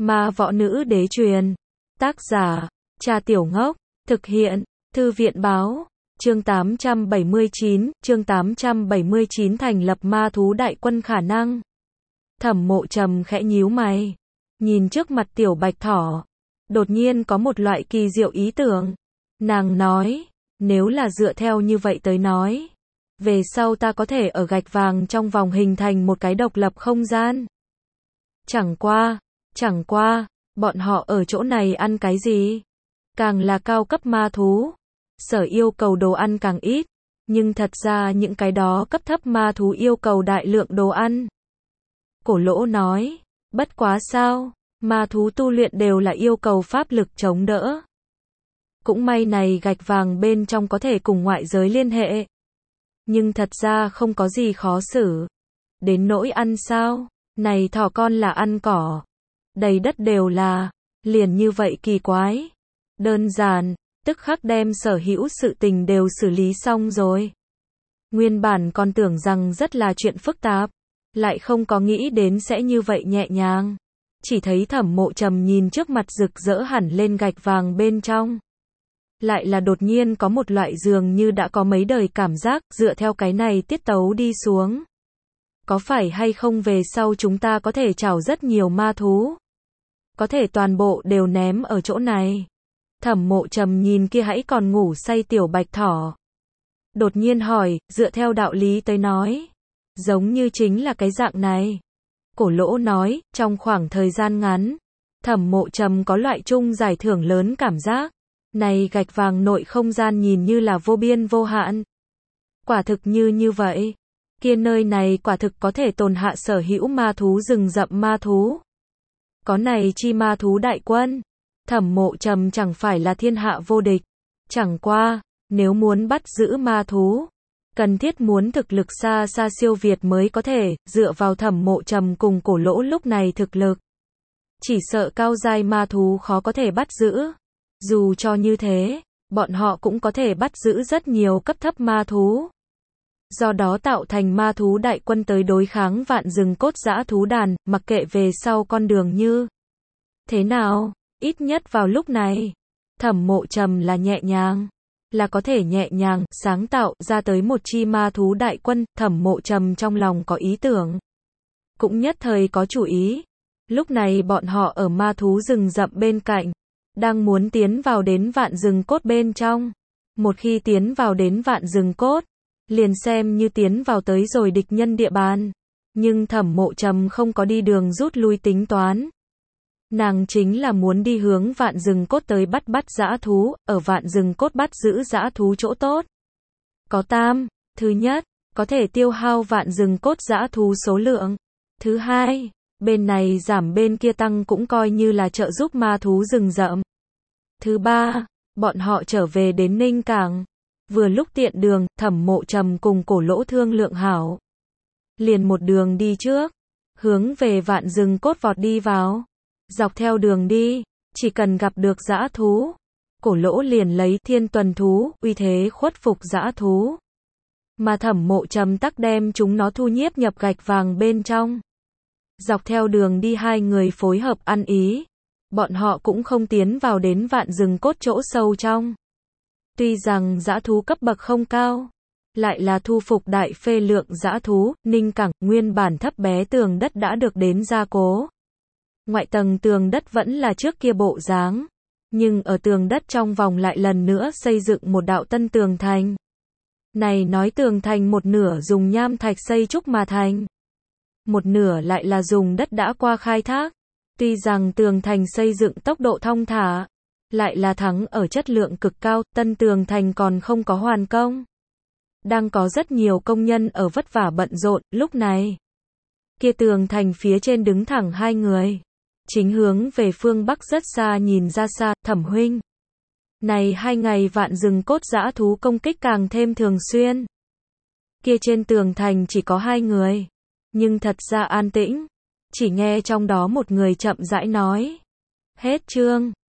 Ma võ nữ đế truyền. Tác giả, Trà Tiểu Ngốc. Thực hiện, Thư viện báo. Chương 879 thành lập ma thú đại quân khả năng. Thẩm Mộ Trầm khẽ nhíu mày, nhìn trước mặt tiểu bạch thỏ, đột nhiên có một loại kỳ diệu ý tưởng. Nàng nói, nếu là dựa theo như vậy tới nói, về sau ta có thể ở gạch vàng trong vòng hình thành một cái độc lập không gian. Chẳng qua, bọn họ ở chỗ này ăn cái gì? Càng là cao cấp ma thú, sở yêu cầu đồ ăn càng ít, nhưng thật ra những cái đó cấp thấp ma thú yêu cầu đại lượng đồ ăn. Cổ Lỗ nói, bất quá sao, ma thú tu luyện đều là yêu cầu pháp lực chống đỡ. Cũng may này gạch vàng bên trong có thể cùng ngoại giới liên hệ. Nhưng thật ra không có gì khó xử. Đến nỗi ăn sao, này thỏ con là ăn cỏ. Đầy đất đều là, liền như vậy kỳ quái. Đơn giản, tức khắc đem sở hữu sự tình đều xử lý xong rồi. Nguyên bản còn tưởng rằng rất là chuyện phức tạp, lại không có nghĩ đến sẽ như vậy nhẹ nhàng. Chỉ thấy Thẩm Mộ Trầm nhìn trước mặt rực rỡ hẳn lên gạch vàng bên trong. Lại là đột nhiên có một loại dường như đã có mấy đời cảm giác, dựa theo cái này tiết tấu đi xuống. Có phải hay không về sau chúng ta có thể chảo rất nhiều ma thú? Có thể toàn bộ đều ném ở chỗ này. Thẩm Mộ Trầm nhìn kia hãy còn ngủ say tiểu bạch thỏ. Đột nhiên hỏi, dựa theo đạo lý tới nói, giống như chính là cái dạng này. Cổ Lỗ nói, trong khoảng thời gian ngắn, Thẩm Mộ Trầm có loại chung giải thưởng lớn cảm giác. Này gạch vàng nội không gian nhìn như là vô biên vô hạn. Quả thực như vậy. Kia nơi này quả thực có thể tồn hạ sở hữu ma thú rừng rậm ma thú. Có này chi ma thú đại quân, Thẩm Mộ Trầm chẳng phải là thiên hạ vô địch. Chẳng qua, nếu muốn bắt giữ ma thú, cần thiết muốn thực lực xa xa siêu việt mới có thể, dựa vào Thẩm Mộ Trầm cùng Cổ Lỗ lúc này thực lực. Chỉ sợ cao giai ma thú khó có thể bắt giữ. Dù cho như thế, bọn họ cũng có thể bắt giữ rất nhiều cấp thấp ma thú. Do đó tạo thành ma thú đại quân tới đối kháng vạn rừng cốt dã thú đàn, mặc kệ về sau con đường như thế nào, ít nhất vào lúc này, Thẩm Mộ Trầm là nhẹ nhàng, là có thể nhẹ nhàng sáng tạo ra tới một chi ma thú đại quân. Thẩm Mộ Trầm trong lòng có ý tưởng, cũng nhất thời có chủ ý. Lúc này bọn họ ở ma thú rừng rậm bên cạnh, đang muốn tiến vào đến vạn rừng cốt bên trong. Một khi tiến vào đến vạn rừng cốt, liền xem như tiến vào tới rồi địch nhân địa bàn. Nhưng Thẩm Mộ Trầm không có đi đường rút lui tính toán. Nàng chính là muốn đi hướng vạn rừng cốt tới bắt dã thú, ở vạn rừng cốt bắt giữ dã thú chỗ tốt. Có tam, thứ nhất, có thể tiêu hao vạn rừng cốt dã thú số lượng. Thứ hai, bên này giảm bên kia tăng cũng coi như là trợ giúp ma thú rừng rậm. Thứ ba, bọn họ trở về đến Ninh Cảng. Vừa lúc tiện đường, Thẩm Mộ Trầm cùng Cổ Lỗ thương lượng hảo. Liền một đường đi trước, hướng về vạn rừng cốt vọt đi vào. Dọc theo đường đi, chỉ cần gặp được dã thú, Cổ Lỗ liền lấy thiên tuần thú, uy thế khuất phục dã thú. Mà Thẩm Mộ Trầm tắc đem chúng nó thu nhiếp nhập gạch vàng bên trong. Dọc theo đường đi hai người phối hợp ăn ý. Bọn họ cũng không tiến vào đến vạn rừng cốt chỗ sâu trong. Tuy rằng dã thú cấp bậc không cao, lại là thu phục đại phê lượng dã thú. Ninh Cảng nguyên bản thấp bé tường đất đã được đến gia cố. Ngoại tầng tường đất vẫn là trước kia bộ dáng, nhưng ở tường đất trong vòng lại lần nữa xây dựng một đạo tân tường thành. Này nói tường thành một nửa dùng nham thạch xây trúc mà thành, một nửa lại là dùng đất đã qua khai thác. Tuy rằng tường thành xây dựng tốc độ thong thả, lại là thắng ở chất lượng cực cao. Tân tường thành còn không có hoàn công, đang có rất nhiều công nhân ở vất vả bận rộn. Lúc này, kia tường thành phía trên đứng thẳng hai người, chính hướng về phương Bắc rất xa nhìn ra xa. Thẩm huynh, này 2 ngày vạn rừng cốt dã thú công kích càng thêm thường xuyên. Kia trên tường thành chỉ có 2 người, nhưng thật ra an tĩnh. Chỉ nghe trong đó một người chậm rãi nói. Hết chương.